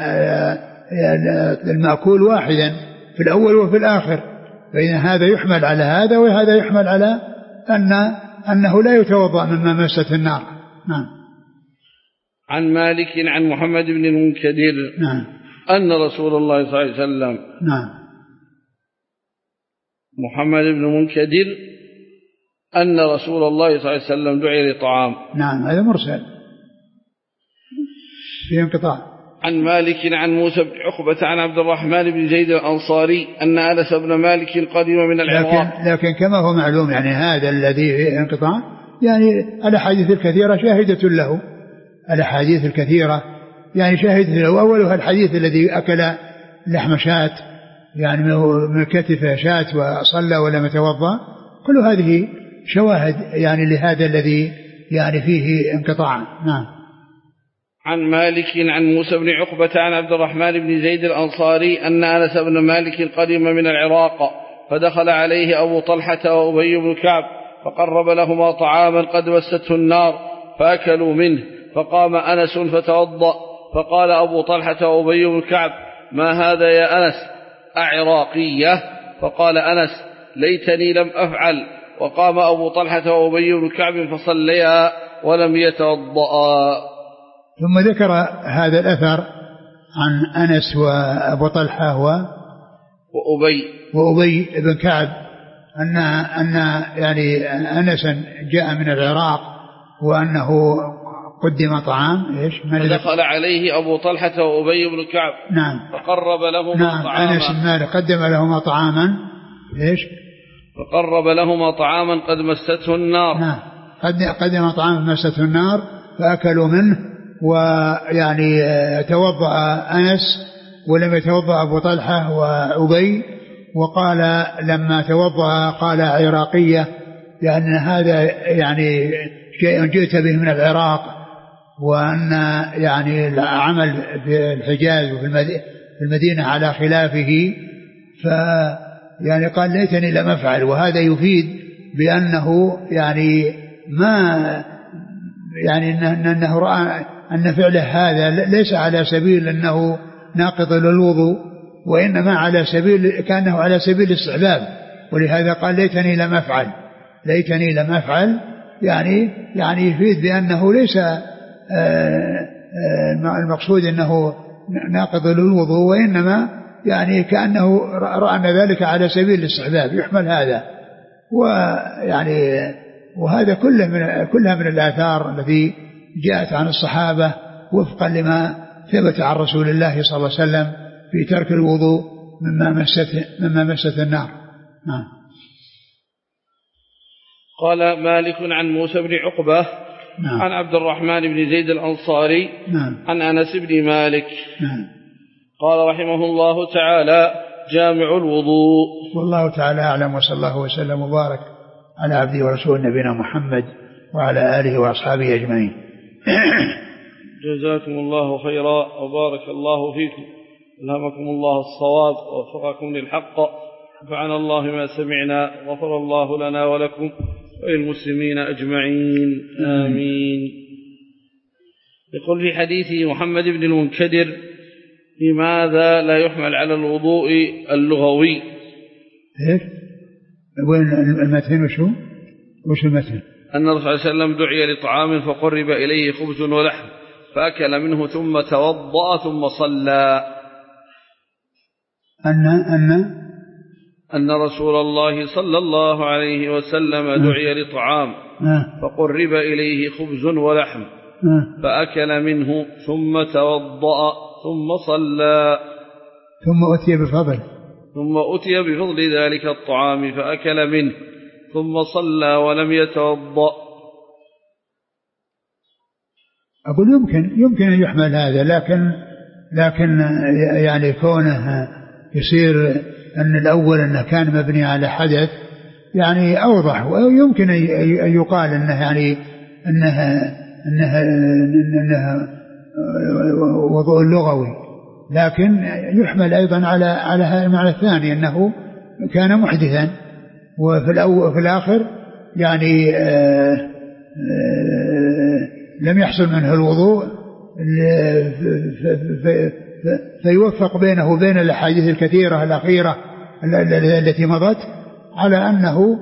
المأكول واحدا في الأول وفي الآخر، فإذا هذا يحمل على هذا وهذا يحمل على أن أنه لا يتوضأ مما مست النار. نعم. عن مالك عن محمد بن المنكدر نعم. أن رسول الله صلى الله عليه وسلم نعم. محمد بن المنكدر أن رسول الله صلى الله عليه وسلم دعي لطعام. نعم هذا مرسل في انقطاع. عن مالك عن موسى بن عقبة عن عبد الرحمن بن زيد الأنصاري أن أنس بن مالك قدم من العراق. لكن, لكن كما هو معلوم يعني هذا الذي في انقطاع يعني الأحاديث الكثيرة شاهدة له، الأحاديث الكثيرة يعني شاهدة له. أولها الحديث الذي أكل لحم شاة يعني من كتف شاة وصلى ولم يتوضأ، كل هذه شواهد يعني لهذا الذي يعني فيه انقطاع. نعم. عن مالك عن موسى بن عقبة عن عبد الرحمن بن زيد الأنصاري أن أنس بن مالك قدم من العراق فدخل عليه أبو طلحة وأبي بن كعب فقرب لهما طعاما قد مسته النار فأكلوا منه، فقام أنس فتوضأ فقال أبو طلحة وأبي بن كعب ما هذا يا أنس أعراقية؟ فقال أنس ليتني لم أفعل. وقام أبو طلحة وأبي بن كعب فصليا ولم يتوضأ. ثم ذكر هذا الأثر عن أنس وأبو طلحة و وأبي وأبي بن كعب أن أن يعني أنسا جاء من العراق وأنه قدم طعام ايش فدخل عليه أبو طلحة وأبي بن كعب. نعم. فقرب لهما نعم. طعاما. أنس بن مالك قدم لهما طعاما ايش فقرب لهما طعاما قد مسته النار. نعم. قدم طعاما مسته النار فأكلوا منه، ويعني توضأ أنس ولم يتوضأ أبو طلحة وأبي، وقال لما توضأ قال عراقية، لأن هذا يعني شيء جئت به من العراق، وأن يعني العمل في الحجاز وفي المدينة على خلافه، ف يعني قال ليتني لم أفعل. وهذا يفيد بأنه يعني ما يعني أنه رأى أن فعله هذا ليس على سبيل أنه ناقض للوضوء، وإنما على سبيل كأنه على سبيل الاستحباب، ولهذا قال ليتني لم أفعل. ليتني لم أفعل يعني يعني يفيد بأنه ليس المقصود أنه ناقض للوضوء، وإنما يعني كأنه رأى أن ذلك على سبيل الاستحباب، يحمل هذا. ويعني وهذا كله من كلها من الآثار التي جاءت عن الصحابة وفقا لما ثبت عن رسول الله صلى الله عليه وسلم في ترك الوضوء مما مست مما مست النار. نعم. قال مالك عن موسى بن عقبة نعم. عن عبد الرحمن بن زيد الأنصاري نعم. عن أنس بن مالك نعم. قال رحمه الله تعالى جامع الوضوء. والله تعالى أعلم، وصلى الله وسلم وبارك على عبده ورسول نبينا محمد وعلى آله وأصحابه أجمعين. جزاكم الله خيرا وبارك الله فيكم، ألهمكم الله الصواب ووفقكم للحق، نفعنا الله ما سمعنا، غفر الله لنا ولكم وللمسلمين أجمعين آمين. يقول في حديث محمد بن المنكدر لماذا لا يحمل على الوضوء اللغوي؟ ايش وين المتن؟ وشو وش المتن؟ أن الرسول صلى الله عليه وسلم دعي لطعام فقرب إليه خبز ولحم فأكل منه ثم توضأ ثم صلى. أن أن أن رسول الله صلى الله عليه وسلم دعي لطعام فقرب إليه خبز ولحم فأكل منه ثم توضأ ثم صلى، ثم أتي بفضل ثم أتي بفضل ذلك الطعام فأكل منه ثم صلى ولم يتوضأ. أقول يمكن يمكن أن يحمل هذا، لكن لكن يعني كونه يصير أن الأول أنه كان مبني على حدث يعني أوضح، ويمكن أن يقال أنه يعني أنه أنها, أنها وضوء لغوي، لكن يحمل أيضا على على المعنى الثاني أنه كان محدثا، وفي الأول في الآخر يعني آآ آآ لم يحصل منه الوضوء، فيوفق بينه وبين الأحاديث الكثيرة الأخيرة التي مضت على أنه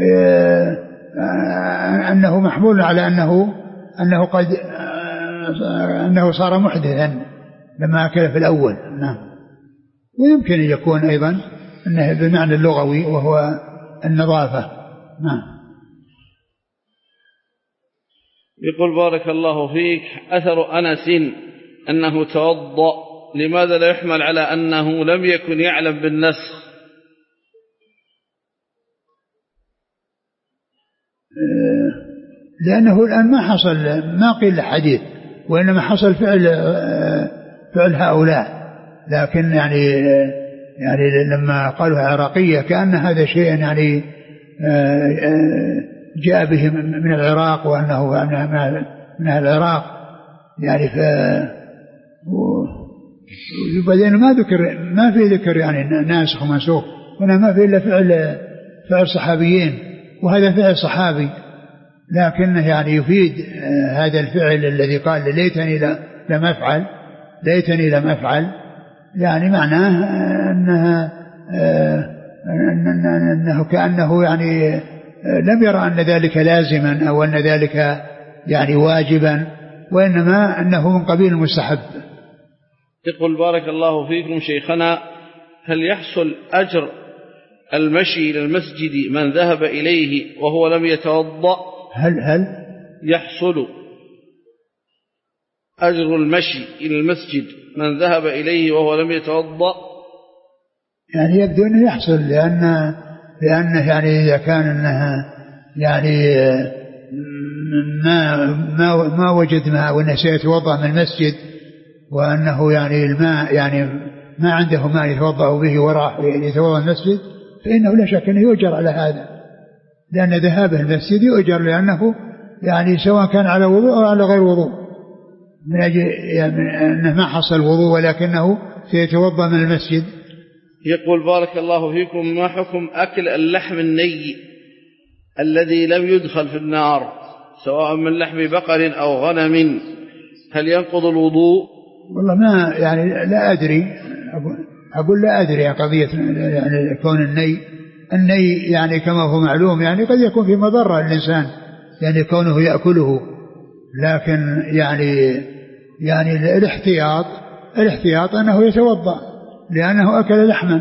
أنه محمول على أنه أنه قد أنه صار محدثا لما أكل في الأول. نعم. ويمكن أن يكون أيضا أنه بالمعنى اللغوي وهو النظافة. نعم. يقول بارك الله فيك: أثر أنس أنه توضأ، لماذا لا يحمل على أنه لم يكن يعلم بالنسخ؟ لأنه الآن ما حصل، ما قيل حديث، وإنما حصل فعل فعل هؤلاء، لكن يعني يعني لما قالوا عراقية كأن هذا شيء يعني جاء به من العراق، وأنه من العراق يعني. ف وبعدين ما ذكر، ما في ذكر يعني ناسخ ومنسوخ، هنا ما في إلا فعل فعل صحابيين، وهذا فعل صحابي، لكنه يعني يفيد هذا الفعل الذي قال ليتني لم أفعل ليتني لم أفعل يعني معناه أنها أنه كأنه يعني لم يرى أن ذلك لازما أو أن ذلك يعني واجبا، وإنما أنه من قبيل المستحب. يقول بارك الله فيكم شيخنا: هل يحصل أجر المشي إلى المسجد من ذهب إليه وهو لم يتوضأ؟ هل هل يحصل أجر المشي إلى المسجد من ذهب إليه وهو لم يتوضأ؟ يعني يبدو أنه يحصل، لأن لأنه يعني إذا كان أنها يعني ما ما ما وجد ماء وأنه سيتوضأ من المسجد، وأنه يعني الماء يعني ما عنده ماء يتوضأ به وراح يتوضأ المسجد، فإنه لا شك أنه يؤجر على هذا، لأن ذهابه المسجد يؤجر، لأنه يعني سواء كان على وضوء أو على غير وضوء، من أجل يعني أنه ما حصل وضوء ولكنه سيتوضأ من المسجد. يقول بارك الله فيكم: ما حكم أكل اللحم الني الذي لم يدخل في النار، سواء من لحم بقر أو غنم، هل ينقض الوضوء؟ والله ما يعني لا أدري، أقول لا أدري عن قضية يعني كون الني الني يعني كما هو معلوم يعني قد يكون في مضرة للإنسان يعني كونه يأكله، لكن يعني يعني الاحتياط الاحتياط أنه يتوضأ لأنه أكل لحما.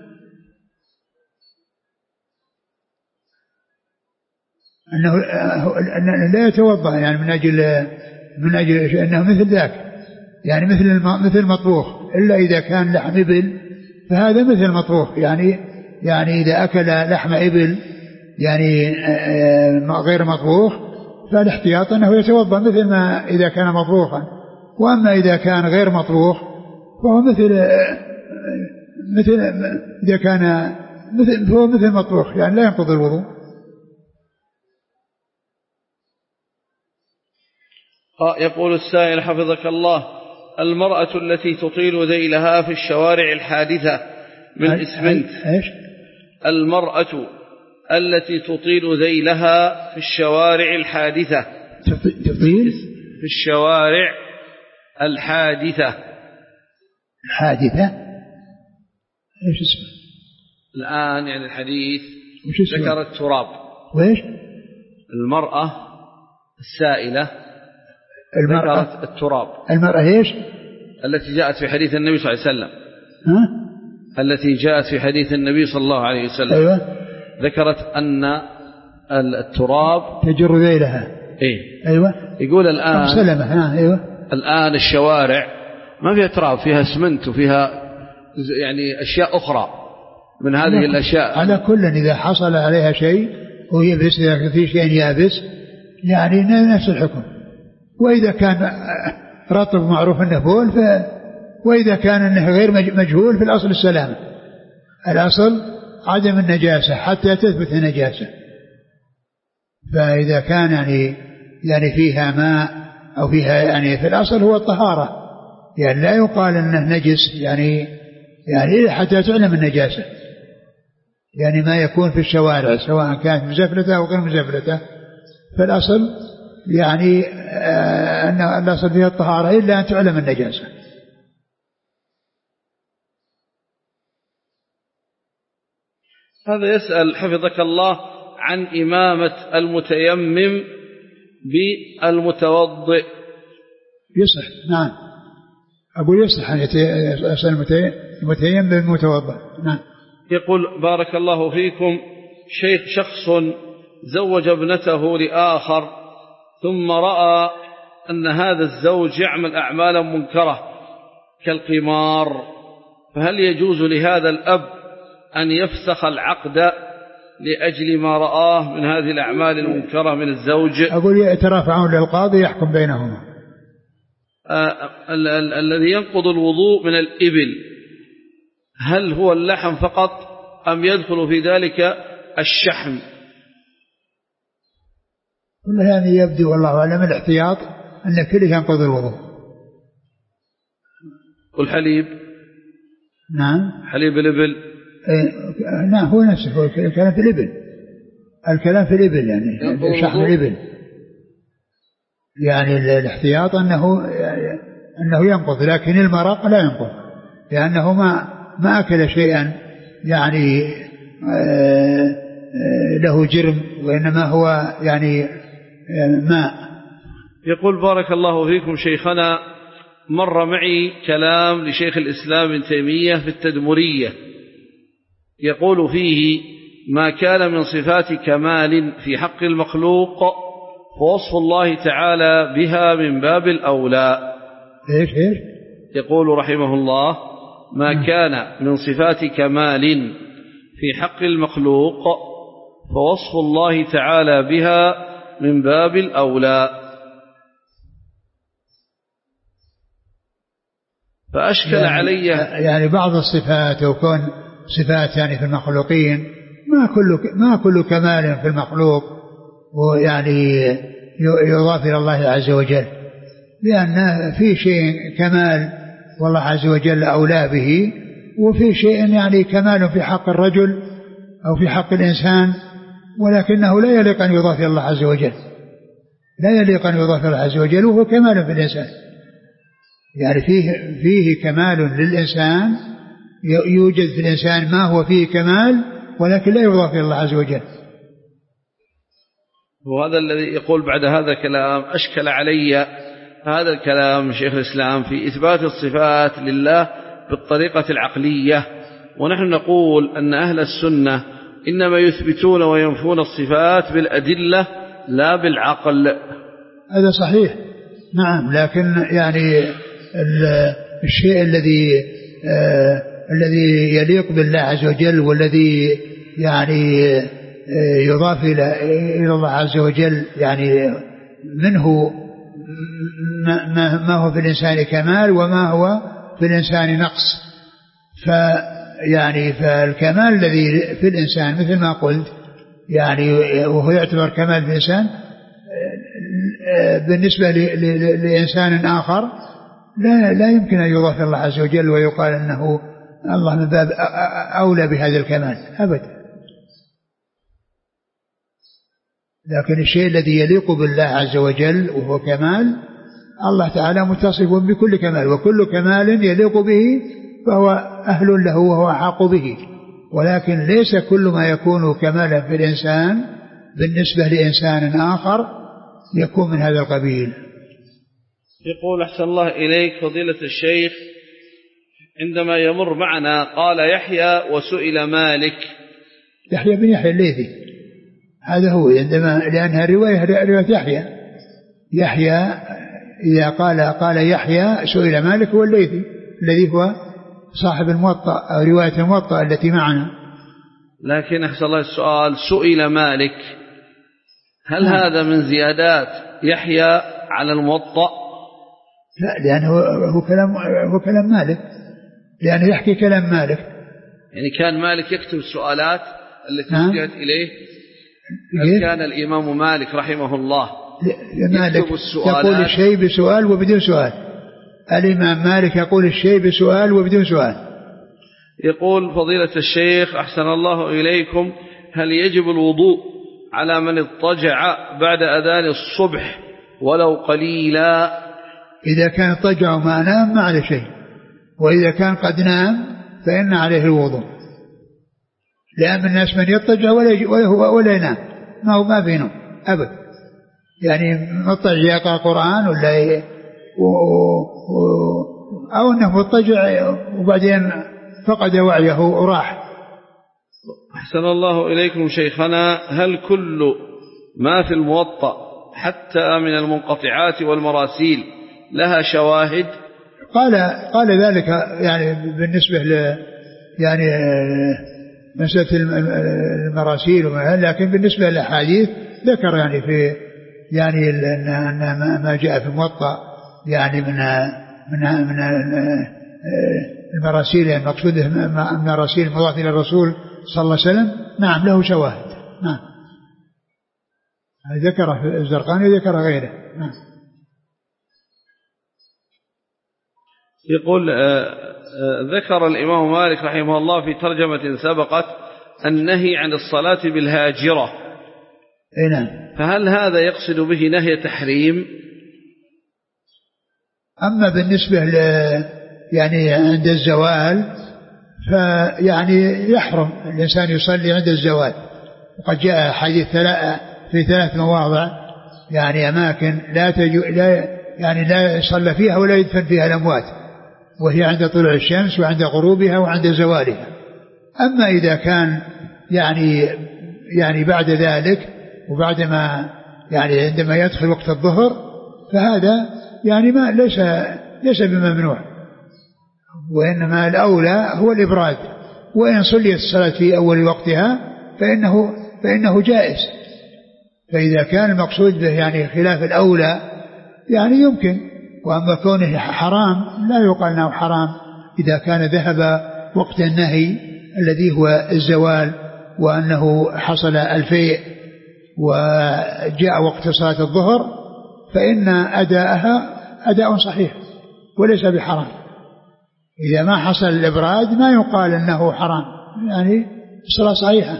أنه, أنه لا يتوضأ يعني من أجل من أجل أنه مثل ذاك يعني مثل مثل مطبوخ، إلا إذا كان لحم إبل فهذا مثل مطبوخ، يعني يعني إذا أكل لحم إبل يعني غير مطبوخ فالاحتياط أنه يتوضأ مثل ما إذا كان مطبوخا، وأما إذا كان غير مطبوخ فهو مثل مثل إذا كان مثل فهو مثل مطبوخ يعني لا ينقض الوضوء. يقول السائل حفظك الله: المرأة التي تطيل ذيلها في الشوارع الحادثة من إسمنت، المرأة التي تطيل ذيلها في الشوارع الحادثة تطيل في الشوارع الحادثة الحادثة ايش اسمه الآن يعني الحديث ذكر التراب، وإيش المرأة السائلة المرأة ذكرت التراب، المرأة ايش التي جاءت في حديث النبي صلى الله عليه وسلم ها؟ التي جاءت في حديث النبي صلى الله عليه وسلم. أيوة. ذكرت أن التراب تجر ذيلها. إيه؟ أيوة. يقول الآن سلمة. ها. أيوة. الآن الشوارع ما فيها تراب، فيها اسمنت وفيها يعني أشياء أخرى من هذه الأشياء. على كل إذا حصل عليها شيء ويبس، إذا في شيء يابس يعني نفس الحكم، وإذا كان رطب معروف أنه بول، ف وإذا كان أنه غير مجهول في الأصل السلامة، الأصل عدم النجاسة حتى تثبت النجاسة. فإذا كان يعني يعني فيها ماء أو فيها يعني في الأصل هو الطهارة، يعني لا يقال أنه نجس يعني يعني حتى تعلم النجاسة، يعني ما يكون في الشوارع سواء كانت مزفلتة أو غير مزفلتة فالأصل يعني أن الأصل فيها الطهارة إلا أن تعلم النجاسة. هذا يسأل حفظك الله عن إمامة المتيمم بالمتوضئ. يصح، نعم، أقول يصح أن يسأل المتيمم بالمتوضئ. نعم. يقول بارك الله فيكم شيخ، شخص زوج ابنته لآخر ثم رأى أن هذا الزوج يعمل أعمالا منكرة كالقمار، فهل يجوز لهذا الأب أن يفسخ العقد لأجل ما رآه من هذه الأعمال المنكرة من الزوج؟ أقول يترافعون للقاضي يحكم بينهما. آه ال- ال- الذي ينقض الوضوء من الإبل هل هو اللحم فقط أم يدخل في ذلك الشحم؟ كل هذا يبدو والله أعلم الاحتياط أن كله ينقض الوضوء. والحليب؟ نعم، حليب الإبل. إيه نعم، هو نفسه، هو الكلام في الإبل، الكلام في الإبل يعني شحم الإبل، يعني الاحتياط أنه أنه ينقض، لكن المرق لا ينقض لأنه ما ما أكل شيئا يعني له جرم، وإنما هو يعني ماء. يقول بارك الله فيكم شيخنا، مر معي كلام لشيخ الإسلام ابن تيمية في التدمرية يقول فيه ما كان من صفات كمال في حق المخلوق فوصف الله تعالى بها من باب الأولى. إيش إيش؟ يقول رحمه الله ما كان من صفات كمال في حق المخلوق فوصف الله تعالى بها من باب الأولى. فأشكل يعني علي يعني بعض الصفات أو كون صفات يعني في المخلوقين ما كل ما كل كمال في المخلوق ويعني يضاف إلى الله عز وجل، لأن في شيء كمال والله عز وجل أولى به، وفي شيء يعني كمال في حق الرجل أو في حق الإنسان ولكنه لا يليق أن يضاف إلى الله عز وجل، لا يليق أن يضاف إلى الله عز وجل، وهو كمال في الإنسان، يعني فيه فيه كمال للإنسان، يوجد في الإنسان ما هو فيه كمال ولكن لا يضاف إلى الله عز وجل. وهذا الذي يقول بعد هذا الكلام أشكل علي هذا الكلام شيخ الإسلام في إثبات الصفات لله بالطريقة العقلية، ونحن نقول أن أهل السنة إنما يثبتون وينفون الصفات بالأدلة لا بالعقل. هذا صحيح، نعم، لكن يعني الشيء الذي آه الذي يليق بالله عز وجل والذي يعني آه يضاف إلى إلى الله عز وجل يعني منه ما, ما هو في الإنسان كمال وما هو في الإنسان نقص، فيعني فالكمال الذي في الإنسان مثل ما قلت يعني وهو يعتبر كمال في الإنسان بالنسبة لإنسان آخر لا, لا يمكن أن يضاف الله عز وجل ويقال أنه الله من باب أولى بهذا الكمال أبدا. لكن الشيء الذي يليق بالله عز وجل وهو كمال الله تعالى متصف بكل كمال، وكل كمال يليق به فهو أهل له وهو أحق به، ولكن ليس كل ما يكون كمالا في الإنسان بالنسبة لإنسان آخر يكون من هذا القبيل. يقول أحسن الله إليك فضيلة الشيخ، عندما يمر معنا قال يحيى وسئل مالك. يحيى بن يحيى الليثي هذا هو، عندما لأنها رواية رواية يحيى يحيى إذا قال قال يحيى سئل مالك هو الليثي الذي هو صاحب الموطأ رواية الموطأ التي معنا. لكن أحسن الله السؤال سئل مالك هل م. هذا من زيادات يحيى على الموطأ؟ لا، لأنه هو كلام هو كلام مالك، لأنه يحكي كلام مالك، يعني كان مالك يكتب السؤالات التي وجهت إليه. هل كان الإمام مالك رحمه الله مالك يقول الشيء بسؤال وبدون سؤال. الإمام مالك يقول الشيء بسؤال وبدون سؤال. يقول فضيلة الشيخ أحسن الله إليكم، هل يجب الوضوء على من اضطجع بعد أذان الصبح ولو قليلا؟ إذا كان اضطجع وما نام ما عليه شيء، وإذا كان قد نام فإن عليه الوضوء، لأن من الناس من يضطجع ولا, ولا ينام، ما هو ما بينه أبد، يعني مضطجع يقرأ قرآن ولا ي... و... و... أو أنه مضطجع وبعدين فقد وعيه وراح. أحسن الله إليكم شيخنا، هل كل ما في الموطأ حتى من المنقطعات والمراسيل لها شواهد؟ قال قال ذلك يعني بالنسبة ل يعني مسألة المراسيل، لكن بالنسبة للأحاديث ذكر يعني في يعني أن ما جاء في الموطأ يعني من من من المراسيل المقصود من مراسيل المضافة إلى الرسول صلى الله عليه وسلم، نعم له شواهد. نعم ذكر في الزرقاني وذكر غيره. نعم. يقول ذكر الإمام مالك رحمه الله في ترجمة سبقت النهي عن الصلاة بالهاجرة. نعم. فهل هذا يقصد به نهي تحريم؟ أما بالنسبة ل يعني عند الزوال فيعني يحرم الإنسان يصلي عند الزوال، وقد جاء حديث في ثلاث مواضع يعني أماكن لا تجو لا يعني لا يصلى فيها ولا يدفن فيها الأموات، وهي عند طلوع الشمس وعند غروبها وعند زوالها. أما إذا كان يعني يعني بعد ذلك وبعدما يعني عندما يدخل وقت الظهر فهذا يعني ما ليس ليس بممنوع، وإنما الأولى هو الإبراد، وإن صليت الصلاة في أول وقتها فإنه فإنه جائز. فإذا كان المقصود به يعني خلاف الأولى يعني يمكن، وأما كونه حرام لا يقال أنه حرام إذا كان ذهب وقت النهي الذي هو الزوال وأنه حصل الفيء وجاء وقت صلاة الظهر، فإن أداءها أداء صحيح وليس بحرام. إذا ما حصل الإبراد ما يقال أنه حرام، يعني الصلاة صحيحة.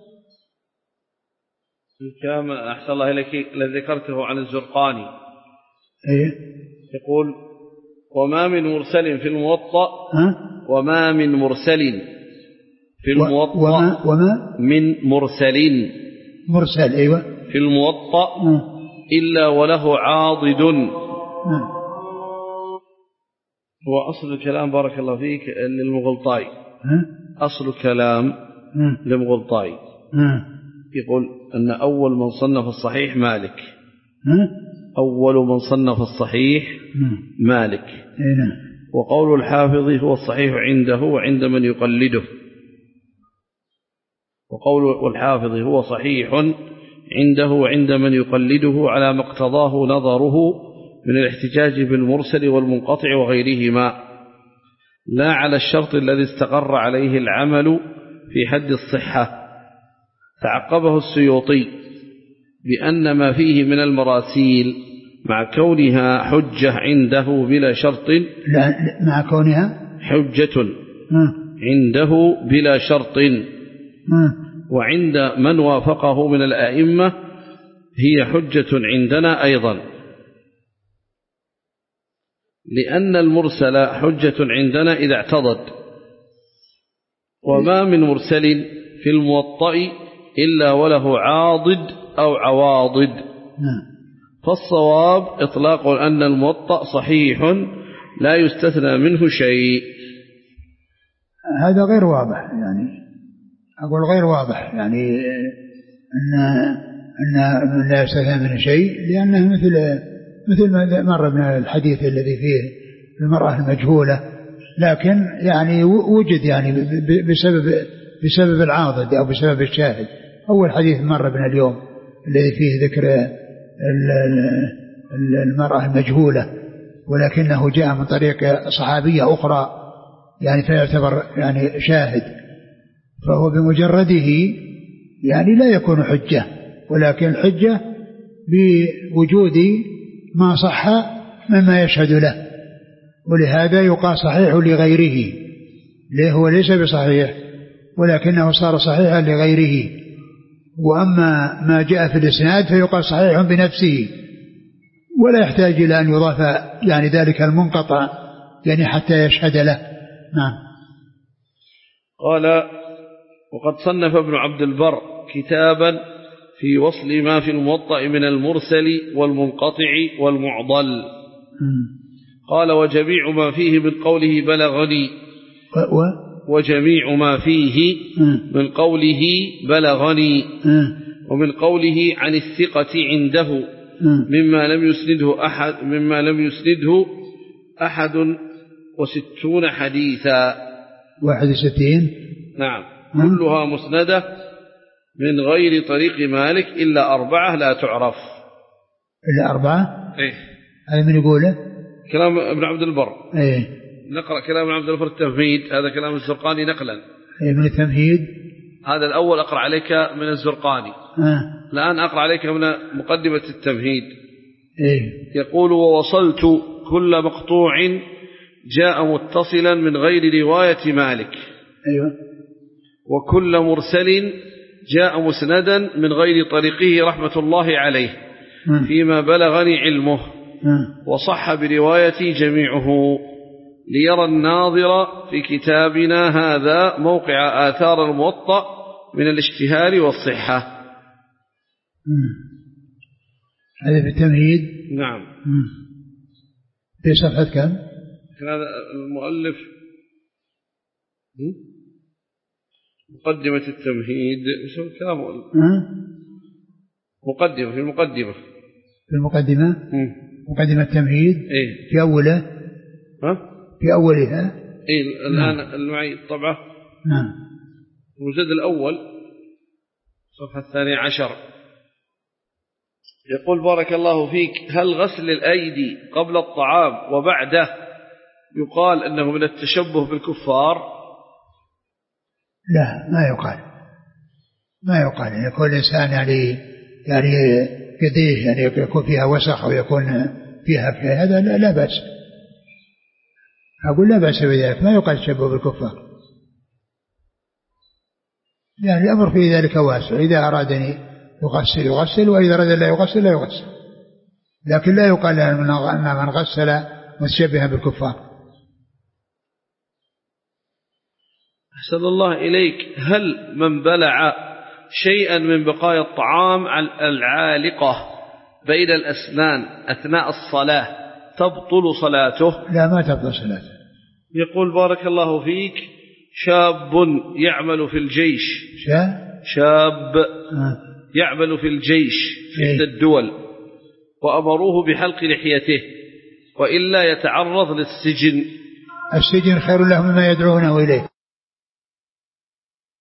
كما أحسن الله إليك الذي ذكرته عن الزرقاني. إيه؟ يقول وما من مرسل في الموطأ ها؟ وما من مرسل في الموطأ وما, وما من مرسل مرسل أيوة في الموطأ ها؟ إلا وله عاضد. ها؟ هو أصل الكلام بارك الله فيك للمغلطاي. ها؟ أصل كلام للمغلطاي يقول أن أول من صنف الصحيح مالك. ها؟ أول من صنف الصحيح مالك. ها؟ وقول الحافظ هو الصحيح عنده وعند من يقلده. وقول الحافظ هو صحيح عنده وعند من يقلده على ما اقتضاه نظره من الاحتجاج بالمرسل والمنقطع وغيرهما، لا على الشرط الذي استقر عليه العمل في حد الصحة. تعقبه السيوطي بأن ما فيه من المراسيل مع كونها حجة عنده بلا شرط، لا مع كونها حجة ها؟ عنده بلا شرط ها؟ وعند من وافقه من الأئمة هي حجة عندنا أيضا، لأن المرسل حجة عندنا إذا اعتضد. وما من مرسل في الموطأ إلا وله عاضد أو عواضد. فالصواب إطلاق أن الموطأ صحيح لا يستثنى منه شيء. هذا غير واضح، يعني أقول غير واضح، يعني أن أن لا يستثنى منه شيء، لأنه مثل مثل ما مر من الحديث الذي فيه المرأة المجهولة، لكن يعني وجد يعني بسبب بسبب العاضد أو بسبب الشاهد. أول حديث مر بنا اليوم الذي فيه ذكر المرأة المجهولة، ولكنه جاء من طريق صحابية أخرى يعني فيعتبر يعني شاهد، فهو بمجرده يعني لا يكون حجة، ولكن الحجة بوجود ما صح مما يشهد له، ولهذا يقال صحيح لغيره، ليه هو ليس بصحيح ولكنه صار صحيحا لغيره. وأما ما جاء في الإسناد فيقال صحيح بنفسه، ولا يحتاج إلى أن يضاف يعني ذلك المنقطع يعني حتى يشهد له. نعم. قال: وقد صنف ابن عبد البر كتابا في وصل ما في الموطأ من المرسل والمنقطع والمعضل. قال: وجميع ما فيه من قوله بلغني و وجميع ما فيه من قوله بلغني ومن قوله عن الثقة عنده مما لم يسنده أحد مما لم يسنده أحد وستون حديثا. واحد وستين. نعم. كلها مسندة من غير طريق مالك إلا أربعة لا تعرف. إلا أربعة؟ إيه. هذا من يقوله؟ كلام ابن عبد البر. إيه. نقرأ كلام ابن عبد البر التمهيد، هذا كلام الزرقاني نقلا. إيه من التمهيد. هذا الأول أقرأ عليك من الزرقاني. آه. الآن أقرأ عليك من مقدمة التمهيد. إيه. يقول: ووصلت كل مقطوع جاء متصلا من غير رواية مالك. أيوة. وكل مرسل جاء مسندا من غير طريقه رحمة الله عليه م. فيما بلغني علمه م. وصح بروايتي جميعه، ليرى الناظر في كتابنا هذا موقع آثار الموطأ من الاشتهار والصحة. هذا في التمهيد. نعم. م. في صفحة كم؟ هذا المؤلف مقدمة التمهيد كلام مقدمة في المقدمة في المقدمة م. مقدمة التمهيد. إيه؟ في أوله. ها؟ في أولها. إيه الآن المعي الطبعة. نعم. المجلد الأول صفحة الثانية عشر. يقول: بارك الله فيك، هل غسل الأيدي قبل الطعام وبعده يقال أنه من التشبه بالكفار؟ لا، ما يقال ما يقال يعني يكون الإنسان يعني يعني يديه يعني يكون فيها وسخ أو يكون فيها فيها هذا لا, لا بأس. أقول لا بأس بذلك، ما يقال تشبه بالكفار، يعني الأمر في ذلك واسع، إذا أرادني يغسل يغسل، وإذا أراد لا يغسل لا يغسل، لكن لا يقال أن من غسل متشبها بالكفار. أحسن الله إليك، هل من بلع شيئا من بقايا الطعام العالقة بين الأسنان أثناء الصلاة تبطل صلاته؟ لا، ما تبطل صلاته. يقول: بارك الله فيك، شاب يعمل في الجيش شاب, شاب آه. يعمل في الجيش في إحدى الدول، وأمروه بحلق لحيته وإلا يتعرض للسجن. السجن خير له مما يدعونه إليه.